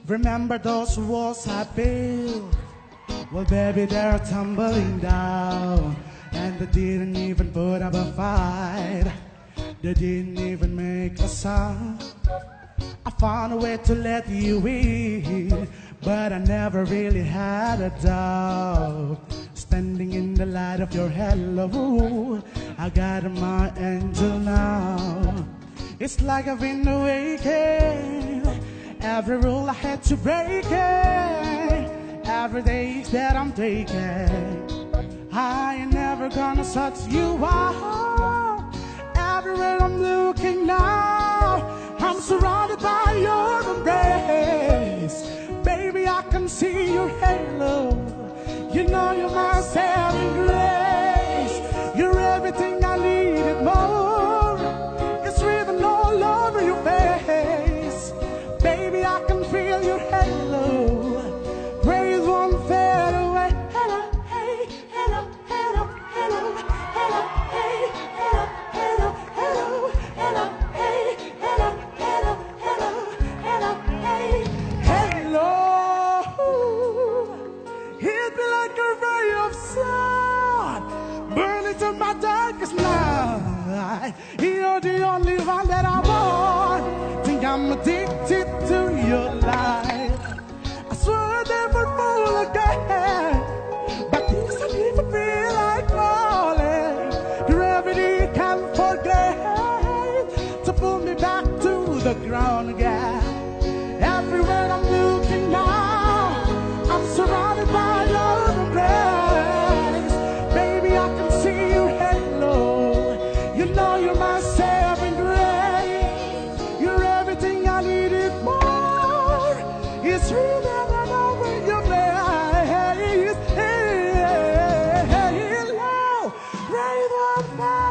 Remember those walls I built? Well, baby, they're tumbling down. And they didn't even put up a fight. They didn't even make a sound. I found a way to let you in, but I never really had a doubt. Standing in the light of your hello, I got my angel now. It's like I've been awakened. Every rule I had to break it. Every day that I'm taking, I ain't never gonna shut you out. Everywhere I'm looking now, I'm surrounded by your embrace. Baby, I can see your halo. You know you're my saving grace. You're everything I needed more. It's written all over your face. Baby, I can feel your halo. Praise won't fade away. Hello, hey, hello, hello, hello, hello, hey, hello, hello, hello, hello, hey, hello, hello, hello, hello, hey, hello. Hit me like a ray of sun, burning to my darkest night. You're the only one that I want. Think I'm addicted to your life. I swear I never fall again, but this I even feel like falling. Gravity can't forget to pull me back to the ground again. Everywhere I'm looking now, I'm surrounded by your embrace. Baby, I can see your halo. You know you're my saving grace. You're everything I needed more. It's real and over your face. Hello, right on.